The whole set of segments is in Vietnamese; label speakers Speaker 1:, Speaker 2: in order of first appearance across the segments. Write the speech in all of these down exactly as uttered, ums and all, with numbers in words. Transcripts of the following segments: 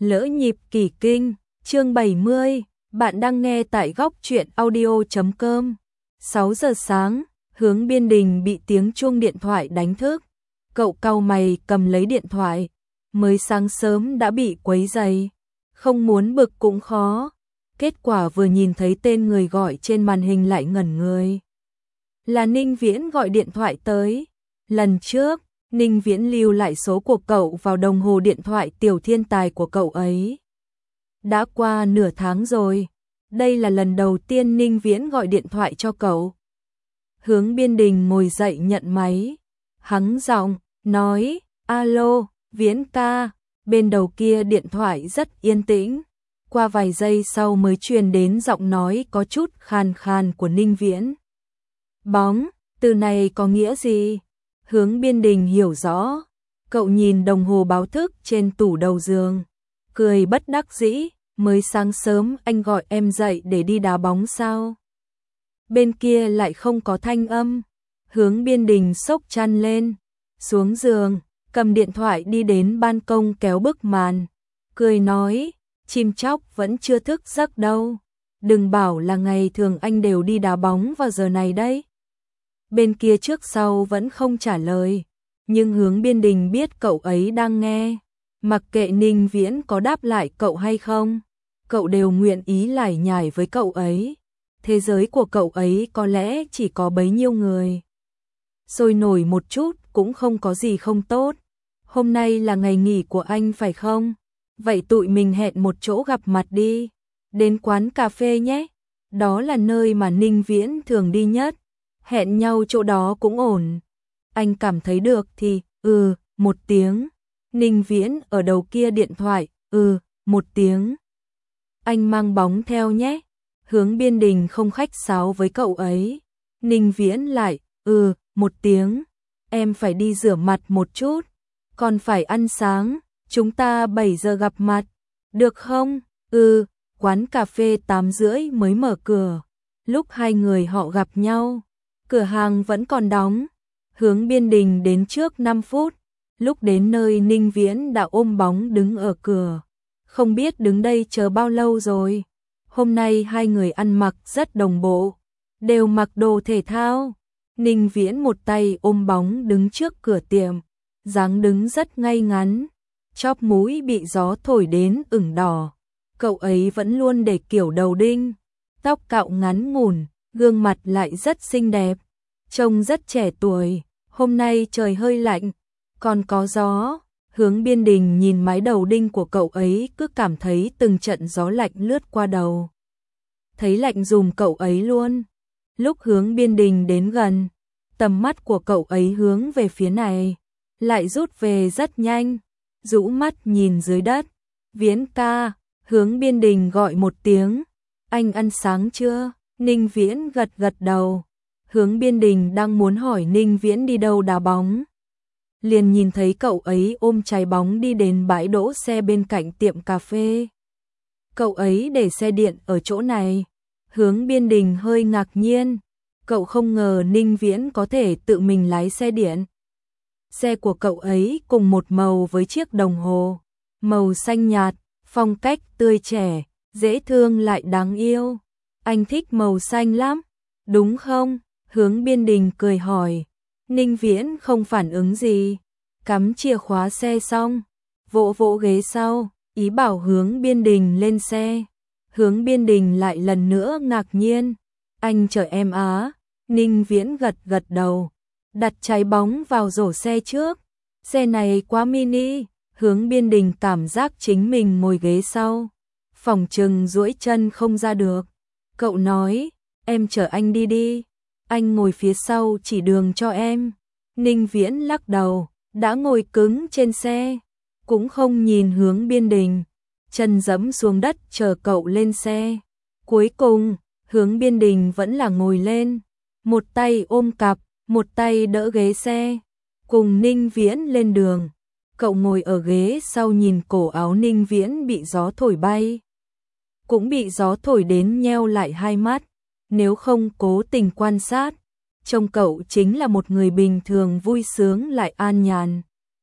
Speaker 1: Lỡ nhịp kỳ kinh, chương bảy mươi, bạn đang nghe tại góc truyện audio chấm com. sáu giờ sáng, Hướng Biên Đình bị tiếng chuông điện thoại đánh thức. Cậu cau mày cầm lấy điện thoại, mới sáng sớm đã bị quấy rầy, không muốn bực cũng khó. Kết quả vừa nhìn thấy tên người gọi trên màn hình lại ngẩn người. Là Ninh Viễn gọi điện thoại tới. Lần trước, Ninh Viễn lưu lại số của cậu vào đồng hồ điện thoại tiểu thiên tài của cậu ấy. Đã qua nửa tháng rồi, đây là lần đầu tiên Ninh Viễn gọi điện thoại cho cậu. Hướng Biên Đình ngồi dậy nhận máy, hắng giọng, nói, alo, Viễn ca, bên đầu kia điện thoại rất yên tĩnh. Qua vài giây sau mới truyền đến giọng nói có chút khàn khàn của Ninh Viễn. Bóng, từ này có nghĩa gì? Hướng Biên Đình hiểu rõ, cậu nhìn đồng hồ báo thức trên tủ đầu giường, cười bất đắc dĩ, mới sáng sớm anh gọi em dậy để đi đá bóng sao? Bên kia lại không có thanh âm. Hướng Biên Đình xốc chăn lên, xuống giường, cầm điện thoại đi đến ban công kéo bức màn, cười nói, chim chóc vẫn chưa thức giấc đâu, đừng bảo là ngày thường anh đều đi đá bóng vào giờ này đấy. Bên kia trước sau vẫn không trả lời, nhưng Hướng Biên Đình biết cậu ấy đang nghe, mặc kệ Ninh Viễn có đáp lại cậu hay không, cậu đều nguyện ý lải nhải với cậu ấy. Thế giới của cậu ấy có lẽ chỉ có bấy nhiêu người. Sôi nổi một chút cũng không có gì không tốt. Hôm nay là ngày nghỉ của anh phải không? Vậy tụi mình hẹn một chỗ gặp mặt đi. Đến quán cà phê nhé. Đó là nơi mà Ninh Viễn thường đi nhất. Hẹn nhau chỗ đó cũng ổn. Anh cảm thấy được thì, ừ, một tiếng. Ninh Viễn ở đầu kia điện thoại, ừ, một tiếng. Anh mang bóng theo nhé. Hướng Biên Đình không khách sáo với cậu ấy. Ninh Viễn lại, ừ, một tiếng. Em phải đi rửa mặt một chút. Còn phải ăn sáng. Chúng ta bảy giờ gặp mặt. Được không? Ừ, quán cà phê tám rưỡi mới mở cửa. Lúc hai người họ gặp nhau, cửa hàng vẫn còn đóng. Hướng Biên Đình đến trước năm phút. Lúc đến nơi Ninh Viễn đã ôm bóng đứng ở cửa. Không biết đứng đây chờ bao lâu rồi. Hôm nay hai người ăn mặc rất đồng bộ, đều mặc đồ thể thao. Ninh Viễn một tay ôm bóng đứng trước cửa tiệm, dáng đứng rất ngay ngắn, chóp mũi bị gió thổi đến ửng đỏ. Cậu ấy vẫn luôn để kiểu đầu đinh, tóc cạo ngắn ngủn, gương mặt lại rất xinh đẹp, trông rất trẻ tuổi. Hôm nay trời hơi lạnh, còn có gió. Hướng Biên Đình nhìn mái đầu đinh của cậu ấy cứ cảm thấy từng trận gió lạnh lướt qua đầu. Thấy lạnh dùm cậu ấy luôn. Lúc Hướng Biên Đình đến gần, tầm mắt của cậu ấy hướng về phía này, lại rút về rất nhanh, rũ mắt nhìn dưới đất. Viễn ca, Hướng Biên Đình gọi một tiếng. Anh ăn sáng chưa? Ninh Viễn gật gật đầu. Hướng Biên Đình đang muốn hỏi Ninh Viễn đi đâu đá bóng, liền nhìn thấy cậu ấy ôm trái bóng đi đến bãi đỗ xe bên cạnh tiệm cà phê. Cậu ấy để xe điện ở chỗ này. Hướng Biên Đình hơi ngạc nhiên, cậu không ngờ Ninh Viễn có thể tự mình lái xe điện. Xe của cậu ấy cùng một màu với chiếc đồng hồ, màu xanh nhạt, phong cách tươi trẻ, dễ thương lại đáng yêu. Anh thích màu xanh lắm, đúng không? Hướng Biên Đình cười hỏi. Ninh Viễn không phản ứng gì, cắm chìa khóa xe xong, vỗ vỗ ghế sau, ý bảo Hướng Biên Đình lên xe. Hướng Biên Đình lại lần nữa ngạc nhiên, anh chở em á? Ninh Viễn gật gật đầu, đặt trái bóng vào rổ xe trước. Xe này quá mini. Hướng Biên Đình cảm giác chính mình ngồi ghế sau, phỏng chừng duỗi chân không ra được. Cậu nói, em chở anh đi đi. Anh ngồi phía sau chỉ đường cho em. Ninh Viễn lắc đầu, đã ngồi cứng trên xe, cũng không nhìn Hướng Biên Đình, chân giẫm xuống đất chờ cậu lên xe. Cuối cùng, Hướng Biên Đình vẫn là ngồi lên, một tay ôm cặp, một tay đỡ ghế xe, cùng Ninh Viễn lên đường. Cậu ngồi ở ghế sau nhìn cổ áo Ninh Viễn bị gió thổi bay, cũng bị gió thổi đến nheo lại hai mắt. Nếu không cố tình quan sát, trông cậu chính là một người bình thường vui sướng lại an nhàn.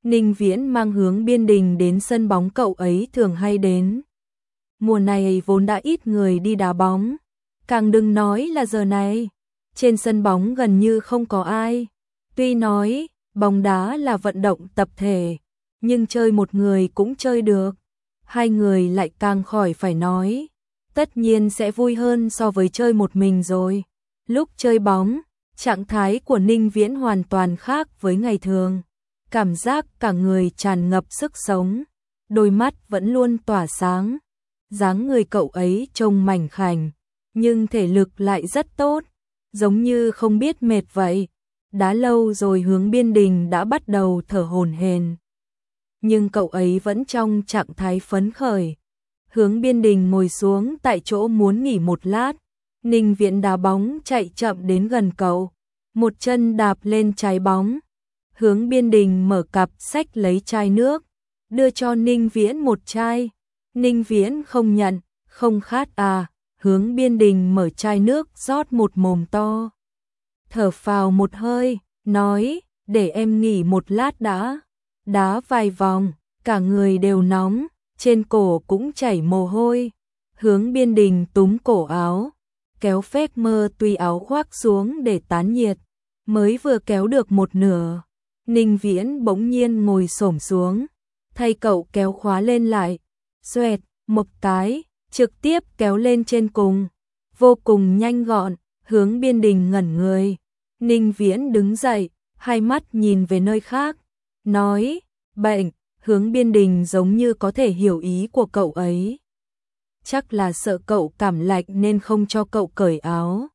Speaker 1: Ninh Viễn mang Hướng Biên Đình đến sân bóng cậu ấy thường hay đến. Mùa này vốn đã ít người đi đá bóng, càng đừng nói là giờ này. Trên sân bóng gần như không có ai. Tuy nói bóng đá là vận động tập thể, nhưng chơi một người cũng chơi được. Hai người lại càng khỏi phải nói. Tất nhiên sẽ vui hơn so với chơi một mình rồi. Lúc chơi bóng, trạng thái của Ninh Viễn hoàn toàn khác với ngày thường. Cảm giác cả người tràn ngập sức sống, đôi mắt vẫn luôn tỏa sáng. Dáng người cậu ấy trông mảnh khảnh, nhưng thể lực lại rất tốt, giống như không biết mệt vậy. Đá lâu rồi Hướng Biên Đình đã bắt đầu thở hổn hển, nhưng cậu ấy vẫn trong trạng thái phấn khởi. Hướng Biên Đình ngồi xuống tại chỗ muốn nghỉ một lát. Ninh Viễn đá bóng chạy chậm đến gần cậu, một chân đạp lên trái bóng. Hướng Biên Đình mở cặp xách lấy chai nước, đưa cho Ninh Viễn một chai. Ninh Viễn không nhận, không khát à? Hướng Biên Đình mở chai nước rót một mồm to. Thở phào một hơi, nói, để em nghỉ một lát đã. Đá vài vòng, cả người đều nóng, trên cổ cũng chảy mồ hôi. Hướng Biên Đình túm cổ áo, kéo phép mơ tuy áo khoác xuống để tán nhiệt. Mới vừa kéo được một nửa, Ninh Viễn bỗng nhiên ngồi xổm xuống, thay cậu kéo khóa lên lại. Xoẹt, một cái, trực tiếp kéo lên trên cùng. Vô cùng nhanh gọn. Hướng Biên Đình ngẩn người. Ninh Viễn đứng dậy, hai mắt nhìn về nơi khác, nói, bệnh. Hướng Biên Đình giống như có thể hiểu ý của cậu ấy. Chắc là sợ cậu cảm lạnh nên không cho cậu cởi áo.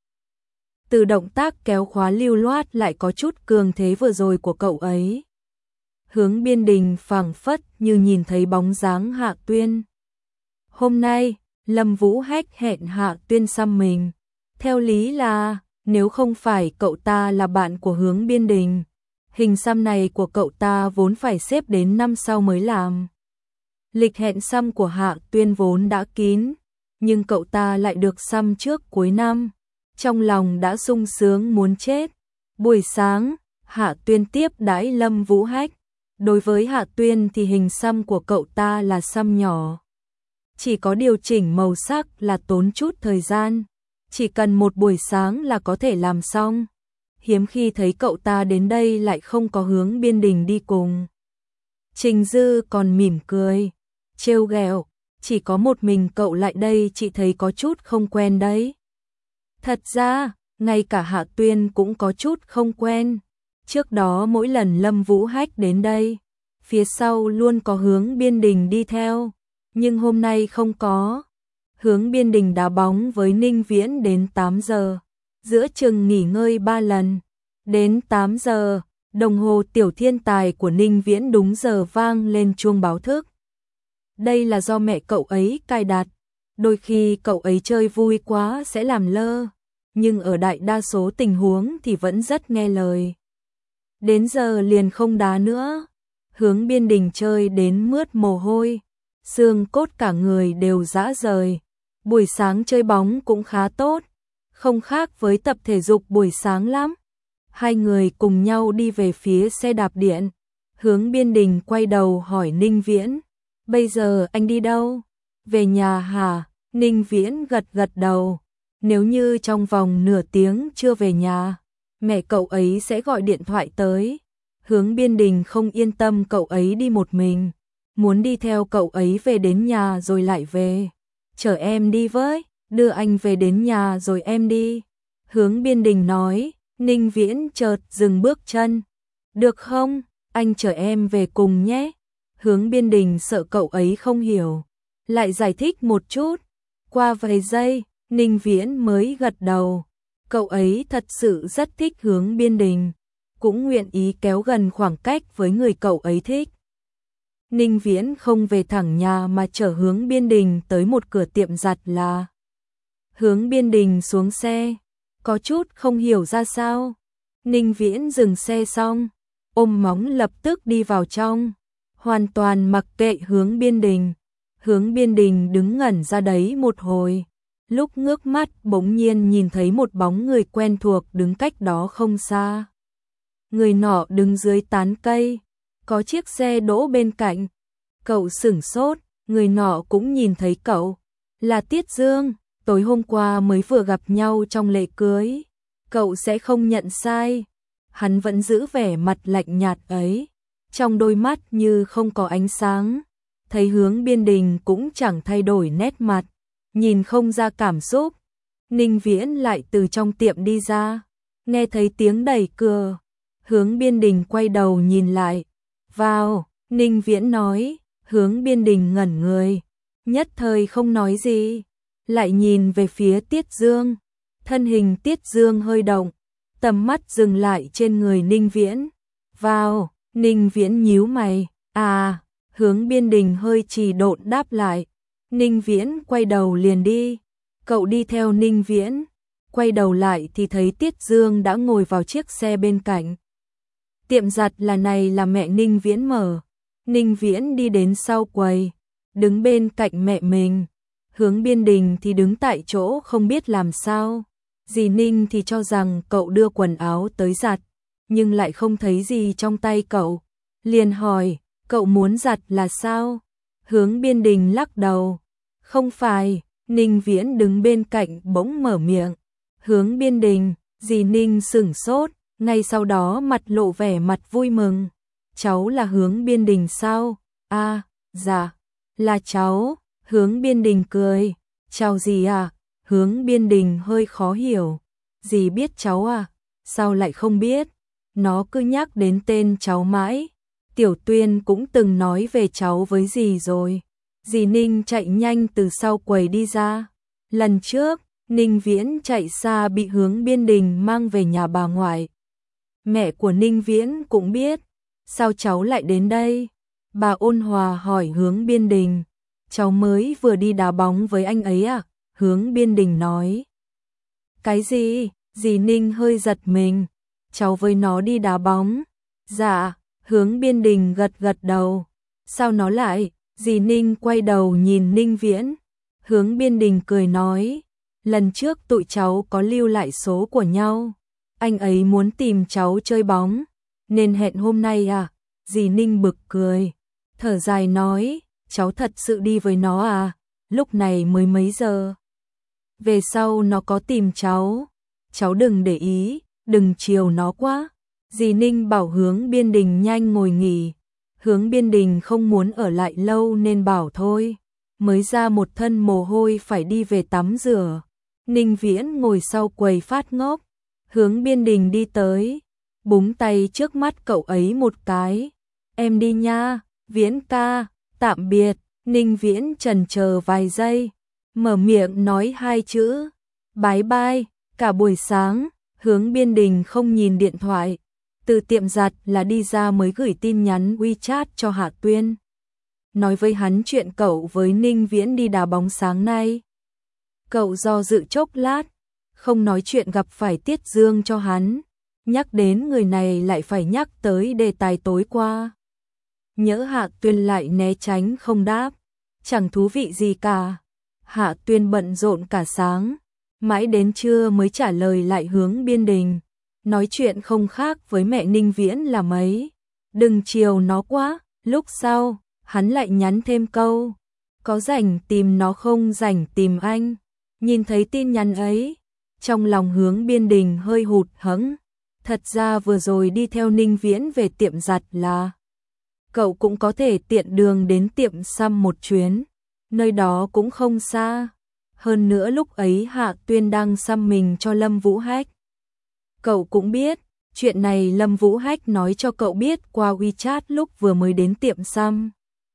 Speaker 1: Từ động tác kéo khóa lưu loát lại có chút cường thế vừa rồi của cậu ấy. Hướng Biên Đình phảng phất như nhìn thấy bóng dáng Hạ Tuyên. Hôm nay, Lâm Vũ Hách hẹn Hạ Tuyên xăm mình. Theo lý là, nếu không phải cậu ta là bạn của Hướng Biên Đình, hình xăm này của cậu ta vốn phải xếp đến năm sau mới làm. Lịch hẹn xăm của Hạ Tuyên vốn đã kín, nhưng cậu ta lại được xăm trước cuối năm. Trong lòng đã sung sướng muốn chết. Buổi sáng, Hạ Tuyên tiếp đãi Lâm Vũ Hách. Đối với Hạ Tuyên thì hình xăm của cậu ta là xăm nhỏ. Chỉ có điều chỉnh màu sắc là tốn chút thời gian. Chỉ cần một buổi sáng là có thể làm xong. Hiếm khi thấy cậu ta đến đây lại không có Hướng Biên Đình đi cùng. Trình Dư còn mỉm cười, trêu ghẹo, chỉ có một mình cậu lại đây chị thấy có chút không quen đấy. Thật ra, ngay cả Hạ Tuyên cũng có chút không quen. Trước đó mỗi lần Lâm Vũ Hách đến đây, phía sau luôn có Hướng Biên Đình đi theo, nhưng hôm nay không có. Hướng Biên Đình đá bóng với Ninh Viễn đến tám giờ, giữa chừng nghỉ ngơi ba lần. Đến tám giờ, đồng hồ tiểu thiên tài của Ninh Viễn đúng giờ vang lên chuông báo thức. Đây là do mẹ cậu ấy cài đặt, đôi khi cậu ấy chơi vui quá sẽ làm lơ, nhưng ở đại đa số tình huống thì vẫn rất nghe lời. Đến giờ liền không đá nữa. Hướng Biên Đình chơi đến mướt mồ hôi, xương cốt cả người đều rã rời. Buổi sáng chơi bóng cũng khá tốt, không khác với tập thể dục buổi sáng lắm. Hai người cùng nhau đi về phía xe đạp điện. Hướng Biên Đình quay đầu hỏi Ninh Viễn, bây giờ anh đi đâu? Về nhà hả? Ninh Viễn gật gật đầu. Nếu như trong vòng nửa tiếng chưa về nhà, mẹ cậu ấy sẽ gọi điện thoại tới. Hướng Biên Đình không yên tâm cậu ấy đi một mình, muốn đi theo cậu ấy về đến nhà rồi lại về. Chở em đi với, đưa anh về đến nhà rồi em đi. Hướng Biên Đình nói. Ninh Viễn chợt dừng bước chân. Được không, anh chở em về cùng nhé. Hướng Biên Đình sợ cậu ấy không hiểu, lại giải thích một chút. Qua vài giây, Ninh Viễn mới gật đầu. Cậu ấy thật sự rất thích Hướng Biên Đình, cũng nguyện ý kéo gần khoảng cách với người cậu ấy thích. Ninh Viễn không về thẳng nhà mà chở Hướng Biên Đình tới một cửa tiệm giặt là. Hướng Biên Đình xuống xe, có chút không hiểu ra sao. Ninh Viễn dừng xe xong, ôm móng lập tức đi vào trong, hoàn toàn mặc kệ Hướng Biên Đình. Hướng Biên Đình đứng ngẩn ra đấy một hồi, lúc ngước mắt bỗng nhiên nhìn thấy một bóng người quen thuộc đứng cách đó không xa. Người nọ đứng dưới tán cây, có chiếc xe đỗ bên cạnh. Cậu sửng sốt, người nọ cũng nhìn thấy cậu. Là Tiết Dương, tối hôm qua mới vừa gặp nhau trong lễ cưới. Cậu sẽ không nhận sai. Hắn vẫn giữ vẻ mặt lạnh nhạt ấy, trong đôi mắt như không có ánh sáng. Thấy Hướng Biên Đình cũng chẳng thay đổi nét mặt, nhìn không ra cảm xúc. Ninh Viễn lại từ trong tiệm đi ra, nghe thấy tiếng đẩy cửa. Hướng Biên Đình quay đầu nhìn lại. Vào, Ninh Viễn nói. Hướng Biên Đình ngẩn người, nhất thời không nói gì, lại nhìn về phía Tiết Dương. Thân hình Tiết Dương hơi động, tầm mắt dừng lại trên người Ninh Viễn. Vào, Ninh Viễn nhíu mày. À, Hướng Biên Đình hơi trì độn đáp lại. Ninh Viễn quay đầu liền đi. Cậu đi theo Ninh Viễn, quay đầu lại thì thấy Tiết Dương đã ngồi vào chiếc xe bên cạnh. Tiệm giặt là này là mẹ Ninh Viễn mở. Ninh Viễn đi đến sau quầy, đứng bên cạnh mẹ mình. Hướng Biên Đình thì đứng tại chỗ không biết làm sao. Dì Ninh thì cho rằng cậu đưa quần áo tới giặt, nhưng lại không thấy gì trong tay cậu. Liền hỏi, cậu muốn giặt là sao? Hướng Biên Đình lắc đầu. Không phải. Ninh Viễn đứng bên cạnh bỗng mở miệng. Hướng Biên Đình, dì Ninh sửng sốt, ngay sau đó mặt lộ vẻ mặt vui mừng. Cháu là Hướng Biên Đình sao? À, dạ, là cháu. Hướng Biên Đình cười. Chào dì à? Hướng Biên Đình hơi khó hiểu. Dì biết cháu à? Sao lại không biết? Nó cứ nhắc đến tên cháu mãi. Tiểu Tuyên cũng từng nói về cháu với dì rồi. Dì Ninh chạy nhanh từ sau quầy đi ra. Lần trước, Ninh Viễn chạy xa bị Hướng Biên Đình mang về nhà bà ngoại. Mẹ của Ninh Viễn cũng biết. Sao cháu lại đến đây? Bà ôn hòa hỏi Hướng Biên Đình. Cháu mới vừa đi đá bóng với anh ấy à? Hướng Biên Đình nói. Cái gì? Dì Ninh hơi giật mình. Cháu với nó đi đá bóng. Dạ, Hướng Biên Đình gật gật đầu. Sao nó lại? Dì Ninh quay đầu nhìn Ninh Viễn. Hướng Biên Đình cười nói. Lần trước tụi cháu có lưu lại số của nhau. Anh ấy muốn tìm cháu chơi bóng, nên hẹn hôm nay à? Dì Ninh bực cười, thở dài nói. Cháu thật sự đi với nó à? Lúc này mới mấy giờ? Về sau nó có tìm cháu, cháu đừng để ý, đừng chiều nó quá. Dì Ninh bảo Hướng Biên Đình nhanh ngồi nghỉ. Hướng Biên Đình không muốn ở lại lâu nên bảo thôi. Mới ra một thân mồ hôi phải đi về tắm rửa. Ninh Viễn ngồi sau quầy phát ngốc. Hướng Biên Đình đi tới, búng tay trước mắt cậu ấy một cái. Em đi nha, Viễn ca, tạm biệt. Ninh Viễn chần chờ vài giây, mở miệng nói hai chữ. Bye bye. Cả buổi sáng, Hướng Biên Đình không nhìn điện thoại. Từ tiệm giặt là đi ra mới gửi tin nhắn WeChat cho Hạ Tuyên. Nói với hắn chuyện cậu với Ninh Viễn đi đá bóng sáng nay. Cậu do dự chốc lát, không nói chuyện gặp phải Tiết Dương cho hắn. Nhắc đến người này lại phải nhắc tới đề tài tối qua. Nhỡ Hạ Tuyên lại né tránh không đáp. Chẳng thú vị gì cả. Hạ Tuyên bận rộn cả sáng, mãi đến trưa mới trả lời lại Hướng Biên Đình. Nói chuyện không khác với mẹ Ninh Viễn là mấy. Đừng chiều nó quá. Lúc sau, hắn lại nhắn thêm câu. Có rảnh tìm nó không rảnh tìm anh. Nhìn thấy tin nhắn ấy, trong lòng Hướng Biên Đình hơi hụt hẫng. Thật ra vừa rồi đi theo Ninh Viễn về tiệm giặt là cậu cũng có thể tiện đường đến tiệm xăm một chuyến. Nơi đó cũng không xa. Hơn nữa lúc ấy Hạ Tuyên đang xăm mình cho Lâm Vũ Hách. Cậu cũng biết, chuyện này Lâm Vũ Hách nói cho cậu biết qua WeChat lúc vừa mới đến tiệm xăm.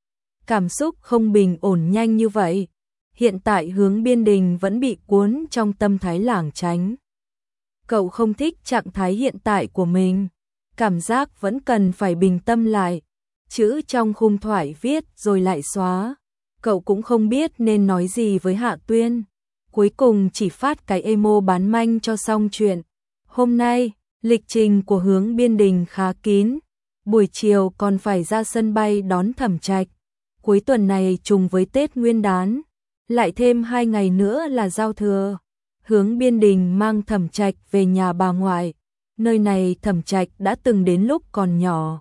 Speaker 1: Cảm xúc không bình ổn nhanh như vậy. Hiện tại Hướng Biên Đình vẫn bị cuốn trong tâm thái lảng tránh. Cậu không thích trạng thái hiện tại của mình. Cảm giác vẫn cần phải bình tâm lại. Chữ trong khung thoại viết rồi lại xóa. Cậu cũng không biết nên nói gì với Hạ Tuyên. Cuối cùng chỉ phát cái emo bán manh cho xong chuyện. Hôm nay, lịch trình của Hướng Biên Đình khá kín. Buổi chiều còn phải ra sân bay đón Thẩm Trạch. Cuối tuần này trùng với Tết Nguyên đán. Lại thêm hai ngày nữa là giao thừa. Hướng Biên Đình mang Thẩm Trạch về nhà bà ngoại. Nơi này Thẩm Trạch đã từng đến lúc còn nhỏ.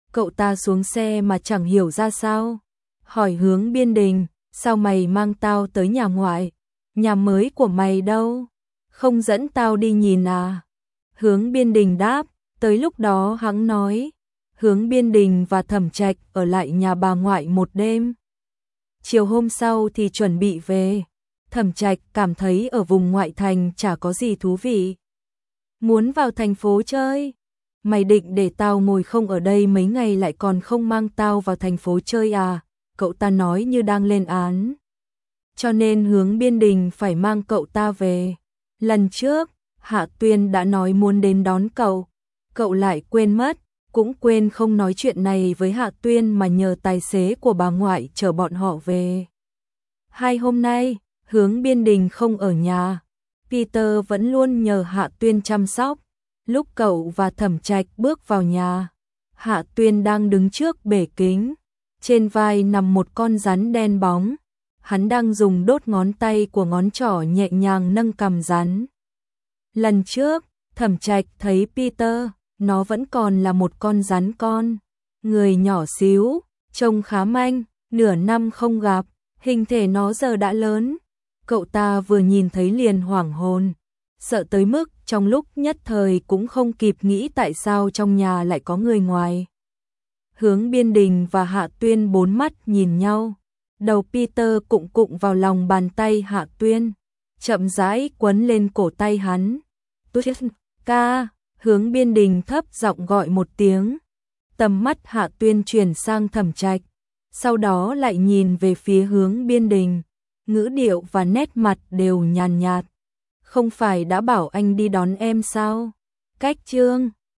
Speaker 1: Cậu ta xuống xe mà chẳng hiểu ra sao. Hỏi Hướng Biên Đình, sao mày mang tao tới nhà ngoại? Nhà mới của mày đâu? Không dẫn tao đi nhìn à? Hướng Biên Đình đáp, tới lúc đó hắn nói. Hướng Biên Đình và Thẩm Trạch ở lại nhà bà ngoại một đêm. Chiều hôm sau thì chuẩn bị về. Thẩm Trạch cảm thấy ở vùng ngoại thành chả có gì thú vị. Muốn vào thành phố chơi. Mày định để tao ngồi không ở đây mấy ngày lại còn không mang tao vào thành phố chơi à? Cậu ta nói như đang lên án. Cho nên Hướng Biên Đình phải mang cậu ta về. Lần trước, Hạ Tuyên đã nói muốn đến đón cậu. Cậu lại quên mất, cũng quên không nói chuyện này với Hạ Tuyên mà nhờ tài xế của bà ngoại chở bọn họ về. Hai hôm nay, Hướng Biên Đình không ở nhà. Peter vẫn luôn nhờ Hạ Tuyên chăm sóc. Lúc cậu và Thẩm Trạch bước vào nhà, Hạ Tuyên đang đứng trước bể kính. Trên vai nằm một con rắn đen bóng. Hắn đang dùng đốt ngón tay của ngón trỏ nhẹ nhàng nâng cằm rắn. Lần trước, Thẩm Trạch thấy Peter, nó vẫn còn là một con rắn con. Người nhỏ xíu, trông khá manh, nửa năm không gặp, hình thể nó giờ đã lớn. Cậu ta vừa nhìn thấy liền hoảng hồn, sợ tới mức trong lúc nhất thời cũng không kịp nghĩ tại sao trong nhà lại có người ngoài. Hướng Biên Đình và Hạ Tuyên bốn mắt nhìn nhau. Đầu Peter cụng cụng vào lòng bàn tay Hạ Tuyên, chậm rãi quấn lên cổ tay hắn. Tút ca, Hướng Biên Đình thấp giọng gọi một tiếng. Tầm mắt Hạ Tuyên chuyển sang Thẩm Trạch, sau đó lại nhìn về phía Hướng Biên Đình. Ngữ điệu và nét mặt đều nhàn nhạt. Không phải đã bảo anh đi đón em sao? Cách chương